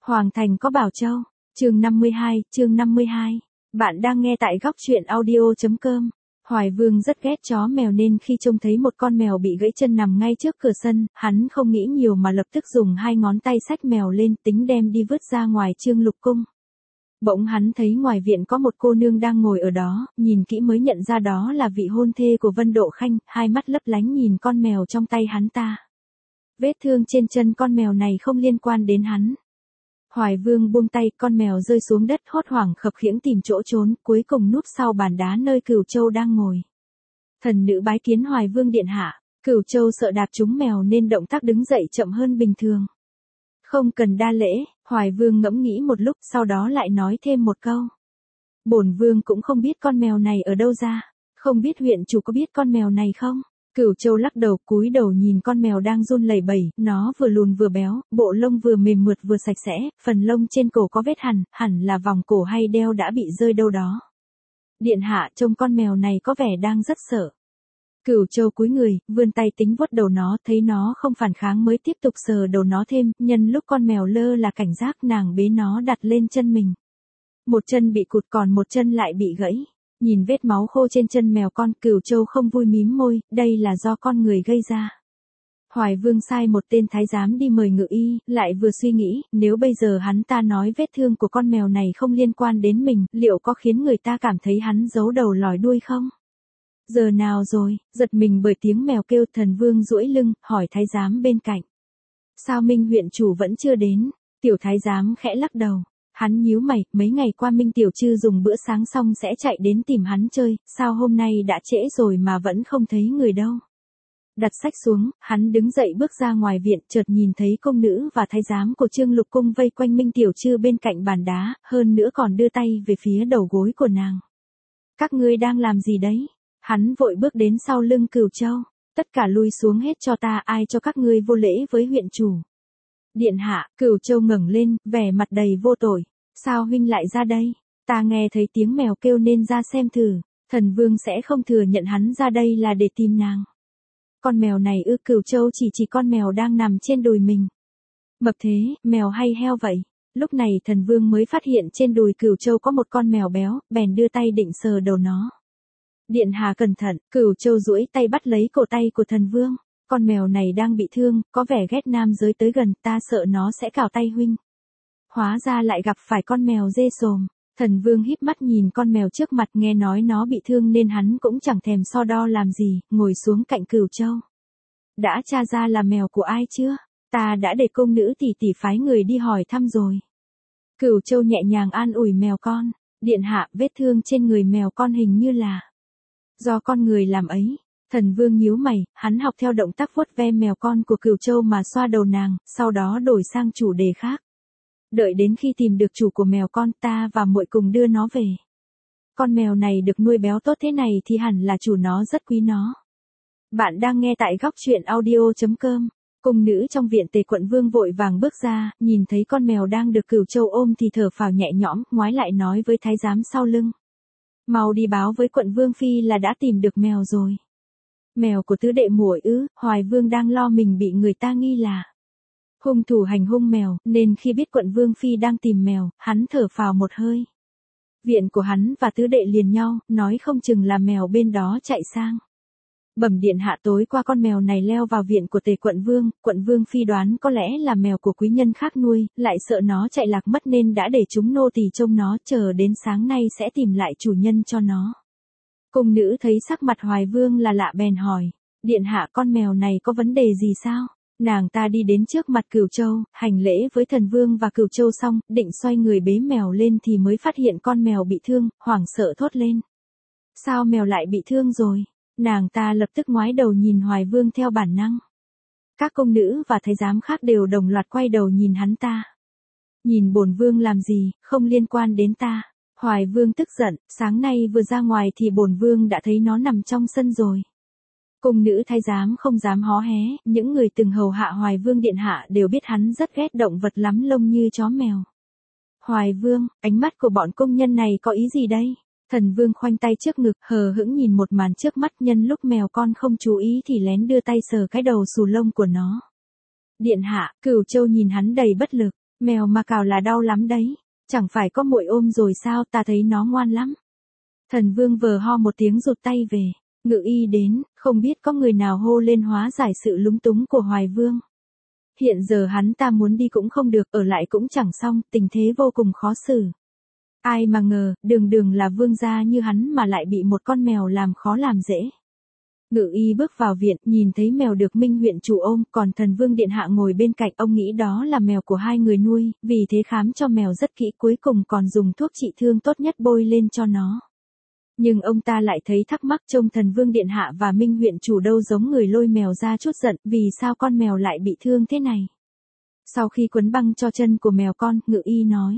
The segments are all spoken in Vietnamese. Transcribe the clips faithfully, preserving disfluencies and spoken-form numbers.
Hoàng thành có bảo châu. Chương năm mươi hai, chương năm mươi hai. Bạn đang nghe tại góc truyện audio chấm com. Hoài Vương rất ghét chó mèo nên khi trông thấy một con mèo bị gãy chân nằm ngay trước cửa sân, hắn không nghĩ nhiều mà lập tức dùng hai ngón tay xách mèo lên tính đem đi vứt ra ngoài Trương Lục cung. Bỗng hắn thấy ngoài viện có một cô nương đang ngồi ở đó, nhìn kỹ mới nhận ra đó là vị hôn thê của Vân Độ Khanh, hai mắt lấp lánh nhìn con mèo trong tay hắn ta. Vết thương trên chân con mèo này không liên quan đến hắn. Hoài Vương buông tay, con mèo rơi xuống đất hốt hoảng khập khiễng tìm chỗ trốn, cuối cùng núp sau bàn đá nơi Cửu Châu đang ngồi. Thần nữ bái kiến Hoài Vương điện hạ. Cửu Châu sợ đạp trúng mèo nên động tác đứng dậy chậm hơn bình thường. Không cần đa lễ. Hoài Vương ngẫm nghĩ một lúc, sau đó lại nói thêm một câu. Bổn vương cũng không biết con mèo này ở đâu ra, không biết huyện chủ có biết con mèo này không? Cửu Châu lắc đầu, cúi đầu nhìn con mèo đang run lẩy bẩy, nó vừa lùn vừa béo, bộ lông vừa mềm mượt vừa sạch sẽ, phần lông trên cổ có vết hằn, hẳn là vòng cổ hay đeo đã bị rơi đâu đó. Điện hạ, trông con mèo này có vẻ đang rất sợ. Cửu Châu cúi người, vươn tay tính vuốt đầu nó, thấy nó không phản kháng mới tiếp tục sờ đầu nó thêm, nhân lúc con mèo lơ là cảnh giác nàng bế nó đặt lên chân mình. Một chân bị cụt còn một chân lại bị gãy. Nhìn vết máu khô trên chân mèo con, Cửu Châu không vui mím môi, đây là do con người gây ra. Hoài Vương sai một tên thái giám đi mời ngự y, lại vừa suy nghĩ, nếu bây giờ hắn ta nói vết thương của con mèo này không liên quan đến mình, liệu có khiến người ta cảm thấy hắn giấu đầu lòi đuôi không? Giờ nào rồi? Giật mình bởi tiếng mèo kêu, Thần Vương duỗi lưng, hỏi thái giám bên cạnh. Sao Minh huyện chủ vẫn chưa đến? Tiểu thái giám khẽ lắc đầu. Hắn nhíu mày, mấy ngày qua Minh tiểu trư dùng bữa sáng xong sẽ chạy đến tìm hắn chơi, sao hôm nay đã trễ rồi mà vẫn không thấy người đâu. Đặt sách xuống, hắn đứng dậy bước ra ngoài viện, chợt nhìn thấy công nữ và thái giám của Trương Lục cung vây quanh Minh tiểu trư bên cạnh bàn đá, hơn nữa còn đưa tay về phía đầu gối của nàng. Các ngươi đang làm gì đấy? Hắn vội bước đến sau lưng Cửu Châu. Tất cả lui xuống hết cho ta, ai cho các ngươi vô lễ với huyện chủ. Điện hạ. Cửu Châu ngẩng lên, vẻ mặt đầy vô tội. Sao huynh lại ra đây? Ta nghe thấy tiếng mèo kêu nên ra xem thử. Thần Vương sẽ không thừa nhận hắn ra đây là để tìm nàng. Con mèo này ư? Cửu Châu chỉ chỉ con mèo đang nằm trên đùi mình. Mập thế, mèo hay heo vậy? Lúc này Thần Vương mới phát hiện trên đùi Cửu Châu có một con mèo béo, bèn đưa tay định sờ đầu nó. Điện hạ cẩn thận. Cửu Châu duỗi tay bắt lấy cổ tay của Thần Vương. Con mèo này đang bị thương, có vẻ ghét nam giới tới gần, ta sợ nó sẽ cào tay huynh. Hóa ra lại gặp phải con mèo dê sồm. Thần Vương híp mắt nhìn con mèo trước mặt, nghe nói nó bị thương nên hắn cũng chẳng thèm so đo làm gì, ngồi xuống cạnh Cửu Châu. Đã tra ra là mèo của ai chưa? Ta đã để công nữ tỷ tỷ phái người đi hỏi thăm rồi. Cửu Châu nhẹ nhàng an ủi mèo con. Điện hạ, vết thương trên người mèo con hình như là do con người làm ấy. Thần Vương nhíu mày, hắn học theo động tác vuốt ve mèo con của Cửu Châu mà xoa đầu nàng, sau đó đổi sang chủ đề khác. Đợi đến khi tìm được chủ của mèo con, ta và muội cùng đưa nó về. Con mèo này được nuôi béo tốt thế này thì hẳn là chủ nó rất quý nó. Bạn đang nghe tại góc truyện audio chấm com. Cung nữ trong viện Tề quận vương vội vàng bước ra, nhìn thấy con mèo đang được Cửu Châu ôm thì thở phào nhẹ nhõm, ngoái lại nói với thái giám sau lưng. Mau đi báo với quận vương phi là đã tìm được mèo rồi. Mèo của tứ đệ muội ư? Hoài Vương đang lo mình bị người ta nghi là hung thủ hành hung mèo, nên khi biết quận vương phi đang tìm mèo, hắn thở phào một hơi. Viện của hắn và tứ đệ liền nhau, nói không chừng là mèo bên đó chạy sang. Bẩm điện hạ, tối qua con mèo này leo vào viện của Tề quận vương, quận vương phi đoán có lẽ là mèo của quý nhân khác nuôi, lại sợ nó chạy lạc mất nên đã để chúng nô tỳ trông nó, chờ đến sáng nay sẽ tìm lại chủ nhân cho nó. Cung nữ thấy sắc mặt Hoài Vương là lạ bèn hỏi, điện hạ, con mèo này có vấn đề gì sao? Nàng ta đi đến trước mặt Cửu Châu, hành lễ với Thần Vương và Cửu Châu xong, định xoay người bế mèo lên thì mới phát hiện con mèo bị thương, hoảng sợ thốt lên. Sao mèo lại bị thương rồi? Nàng ta lập tức ngoái đầu nhìn Hoài Vương theo bản năng. Các công nữ và thái giám khác đều đồng loạt quay đầu nhìn hắn ta. Nhìn bổn vương làm gì, không liên quan đến ta. Hoài Vương tức giận, sáng nay vừa ra ngoài thì bổn vương đã thấy nó nằm trong sân rồi. Cung nữ thái giám không dám hó hé, những người từng hầu hạ Hoài Vương điện hạ đều biết hắn rất ghét động vật lắm lông như chó mèo. Hoài Vương, ánh mắt của bọn công nhân này có ý gì đây? Thần Vương khoanh tay trước ngực, hờ hững nhìn một màn trước mắt, nhân lúc mèo con không chú ý thì lén đưa tay sờ cái đầu xù lông của nó. Điện hạ. Cửu Châu nhìn hắn đầy bất lực. Mèo mà cào là đau lắm đấy, chẳng phải có muội ôm rồi sao, ta thấy nó ngoan lắm. Thần Vương vờ ho một tiếng rụt tay về, Ngự Y đến, không biết có người nào hô lên hóa giải sự lúng túng của Hoài Vương. Hiện giờ hắn ta muốn đi cũng không được, ở lại cũng chẳng xong, tình thế vô cùng khó xử. Ai mà ngờ, đường đường là vương gia như hắn mà lại bị một con mèo làm khó làm dễ. Ngự Y bước vào viện, nhìn thấy mèo được Minh huyện chủ ôm, còn Thần Vương điện hạ ngồi bên cạnh, ông nghĩ đó là mèo của hai người nuôi, vì thế khám cho mèo rất kỹ, cuối cùng còn dùng thuốc trị thương tốt nhất bôi lên cho nó. Nhưng ông ta lại thấy thắc mắc, trông Thần Vương điện hạ và Minh huyện chủ đâu giống người lôi mèo ra chút giận, vì sao con mèo lại bị thương thế này. Sau khi quấn băng cho chân của mèo con, Ngự Y nói: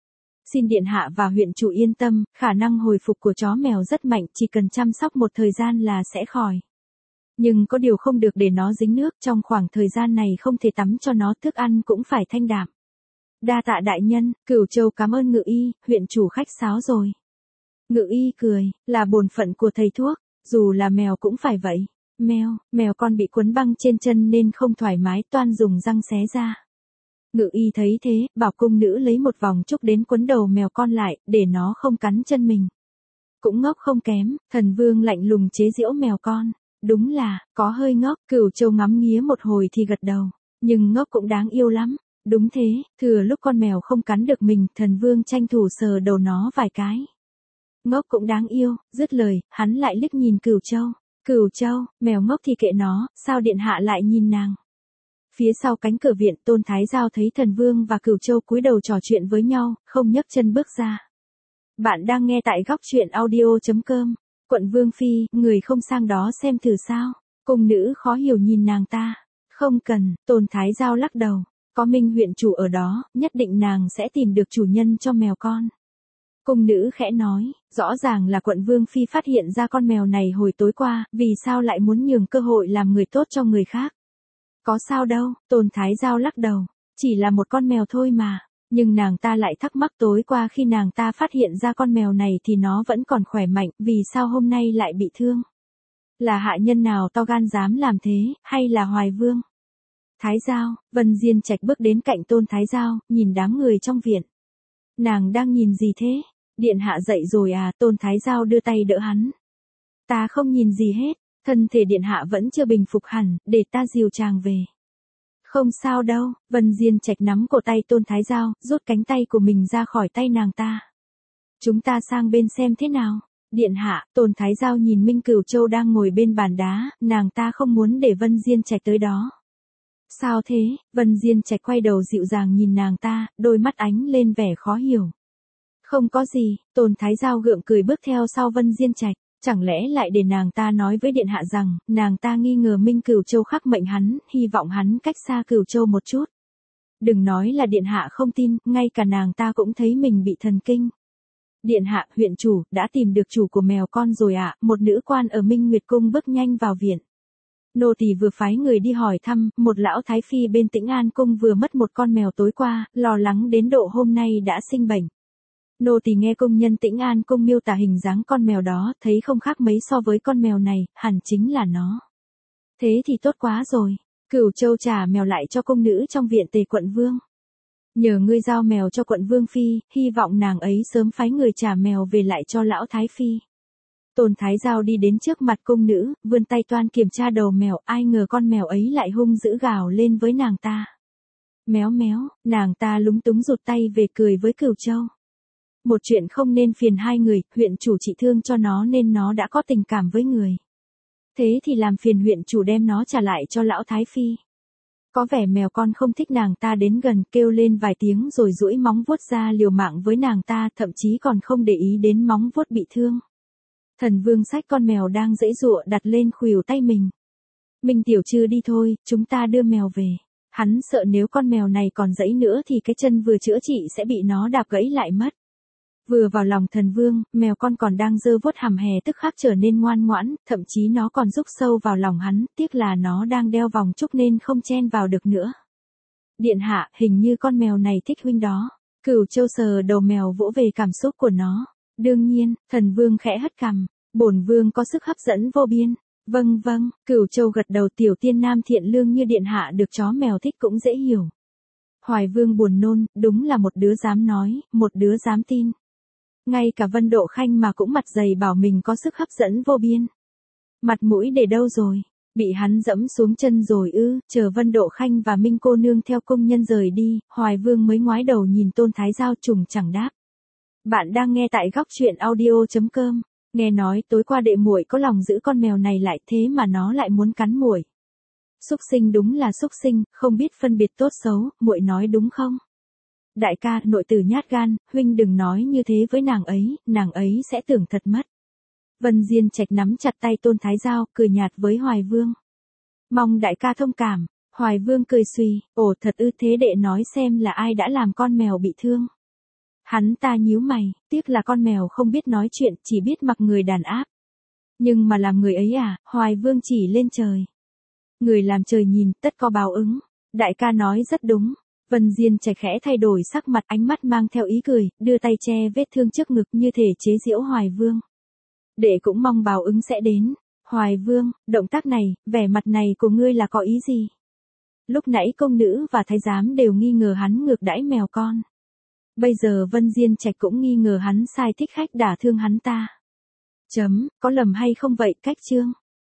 xin điện hạ và huyện chủ yên tâm, khả năng hồi phục của chó mèo rất mạnh, chỉ cần chăm sóc một thời gian là sẽ khỏi. Nhưng có điều không được để nó dính nước, trong khoảng thời gian này không thể tắm cho nó, thức ăn cũng phải thanh đạm. Đa tạ đại nhân, Cửu Châu cảm ơn Ngự Y, huyện chủ khách sáo rồi. Ngự Y cười, là bổn phận của thầy thuốc, dù là mèo cũng phải vậy. Mèo, mèo con bị quấn băng trên chân nên không thoải mái, toan dùng răng xé ra. Ngự Y thấy thế, bảo cung nữ lấy một vòng trúc đến quấn đầu mèo con lại, để nó không cắn chân mình. Cũng ngốc không kém, Thần Vương lạnh lùng chế giễu mèo con. Đúng là, có hơi ngốc, Cửu Châu ngắm nghía một hồi thì gật đầu. Nhưng ngốc cũng đáng yêu lắm. Đúng thế, thừa lúc con mèo không cắn được mình, Thần Vương tranh thủ sờ đầu nó vài cái. Ngốc cũng đáng yêu, dứt lời, hắn lại liếc nhìn Cửu Châu. Cửu Châu, mèo ngốc thì kệ nó, sao điện hạ lại nhìn nàng? Phía sau cánh cửa viện, Tôn Thái Giao thấy Thần Vương và Cửu Châu cúi đầu trò chuyện với nhau, không nhấc chân bước ra. Bạn đang nghe tại góc truyện audio chấm com. Quận Vương Phi, người không sang đó xem thử sao? Cung nữ khó hiểu nhìn nàng ta. Không cần, Tôn Thái Giao lắc đầu. Có Minh huyện chủ ở đó, nhất định nàng sẽ tìm được chủ nhân cho mèo con. Cung nữ khẽ nói, rõ ràng là quận Vương Phi phát hiện ra con mèo này hồi tối qua, vì sao lại muốn nhường cơ hội làm người tốt cho người khác? Có sao đâu, Tôn Thái Giao lắc đầu. Chỉ là một con mèo thôi mà. Nhưng nàng ta lại thắc mắc, tối qua khi nàng ta phát hiện ra con mèo này thì nó vẫn còn khỏe mạnh, vì sao hôm nay lại bị thương? Là hạ nhân nào to gan dám làm thế, hay là Hoài Vương? Thái Giao, Vân Diên Trạch bước đến cạnh Tôn Thái Giao, nhìn đám người trong viện. Nàng đang nhìn gì thế? Điện hạ dậy rồi à? Tôn Thái Giao đưa tay đỡ hắn. Ta không nhìn gì hết, thân thể điện hạ vẫn chưa bình phục hẳn, để ta dìu chàng về. Không sao đâu, Vân Diên Trạch nắm cổ tay Tôn Thái Giao, rút cánh tay của mình ra khỏi tay nàng ta. Chúng ta sang bên xem thế nào. Điện hạ, Tôn Thái Giao nhìn Minh Cửu Châu đang ngồi bên bàn đá, nàng ta không muốn để Vân Diên Trạch tới đó. Sao thế? Vân Diên Trạch quay đầu dịu dàng nhìn nàng ta, đôi mắt ánh lên vẻ khó hiểu. Không có gì, Tôn Thái Giao gượng cười bước theo sau Vân Diên Trạch. Chẳng lẽ lại để nàng ta nói với điện hạ rằng, nàng ta nghi ngờ Minh Cửu Châu khắc mệnh hắn, hy vọng hắn cách xa Cửu Châu một chút. Đừng nói là điện hạ không tin, ngay cả nàng ta cũng thấy mình bị thần kinh. Điện hạ, huyện chủ, đã tìm được chủ của mèo con rồi ạ, à? Một nữ quan ở Minh Nguyệt Cung bước nhanh vào viện. Nô tỳ vừa phái người đi hỏi thăm, một lão thái phi bên Tĩnh An Cung vừa mất một con mèo tối qua, lo lắng đến độ hôm nay đã sinh bệnh. Nô tỳ nghe công nhân Tĩnh An Cung miêu tả hình dáng con mèo đó, thấy không khác mấy so với con mèo này, hẳn chính là nó. Thế thì tốt quá rồi. Cửu Châu trả mèo lại cho công nữ trong viện Tề quận Vương. Nhờ ngươi giao mèo cho quận Vương Phi, hy vọng nàng ấy sớm phái người trả mèo về lại cho lão Thái Phi. Tôn Thái Giao đi đến trước mặt công nữ, vươn tay toan kiểm tra đầu mèo, ai ngờ con mèo ấy lại hung dữ gào lên với nàng ta. Méo méo, nàng ta lúng túng rụt tay về cười với Cửu Châu. Một chuyện không nên phiền hai người, huyện chủ trị thương cho nó nên nó đã có tình cảm với người. Thế thì làm phiền huyện chủ đem nó trả lại cho lão Thái Phi. Có vẻ mèo con không thích nàng ta đến gần, kêu lên vài tiếng rồi duỗi móng vuốt ra liều mạng với nàng ta, thậm chí còn không để ý đến móng vuốt bị thương. Thần Vương xách con mèo đang giãy giụa đặt lên khuỷu tay mình. Minh tiểu trư đi thôi, chúng ta đưa mèo về. Hắn sợ nếu con mèo này còn giãy nữa thì cái chân vừa chữa trị sẽ bị nó đạp gãy lại mất. Vừa vào lòng Thần Vương, mèo con còn đang giơ vuốt hàm hè tức khắc trở nên ngoan ngoãn, thậm chí nó còn rúc sâu vào lòng hắn, tiếc là nó đang đeo vòng trúc nên không chen vào được nữa. Điện hạ, hình như con mèo này thích huynh đó. Cửu Châu sờ đầu mèo vỗ về cảm xúc của nó. Đương nhiên, Thần Vương khẽ hất cằm, bổn vương có sức hấp dẫn vô biên. Vâng vâng, Cửu Châu gật đầu, tiểu tiên nam thiện lương như điện hạ được chó mèo thích cũng dễ hiểu. Hoài Vương buồn nôn, đúng là một đứa dám nói, một đứa dám tin. Ngay cả Vân Độ Khanh mà cũng mặt dày bảo mình có sức hấp dẫn vô biên. Mặt mũi để đâu rồi? Bị hắn dẫm xuống chân rồi ư? Chờ Vân Độ Khanh và Minh cô nương theo công nhân rời đi, Hoài Vương mới ngoái đầu nhìn Tôn Thái Giao trùng chẳng đáp. Bạn đang nghe tại góc truyện audio chấm com. Nghe nói tối qua đệ muội có lòng giữ con mèo này lại, thế mà nó lại muốn cắn muội. Xúc sinh đúng là xúc sinh, không biết phân biệt tốt xấu, muội nói đúng không? Đại ca, nội tử nhát gan, huynh đừng nói như thế với nàng ấy, nàng ấy sẽ tưởng thật mất. Vân Diên Trạch nắm chặt tay Tôn Thái Giao, cười nhạt với Hoài Vương. Mong đại ca thông cảm. Hoài Vương cười suy, ồ thật ư, thế đệ nói xem là ai đã làm con mèo bị thương. Hắn ta nhíu mày, tiếc là con mèo không biết nói chuyện, chỉ biết mặc người đàn áp. Nhưng mà làm người ấy à? Hoài Vương chỉ lên trời. Người làm trời nhìn, tất có báo ứng. Đại ca nói rất đúng. Vân Diên Trạch khẽ thay đổi sắc mặt, ánh mắt mang theo ý cười, đưa tay che vết thương trước ngực như thể chế giễu Hoài Vương. Đệ cũng mong báo ứng sẽ đến. Hoài Vương, động tác này, vẻ mặt này của ngươi là có ý gì? Lúc nãy công nữ và thái giám đều nghi ngờ hắn ngược đãi mèo con. Bây giờ Vân Diên Trạch cũng nghi ngờ hắn sai thích khách đả thương hắn ta. Chấm, có lầm hay không vậy? Cách chương.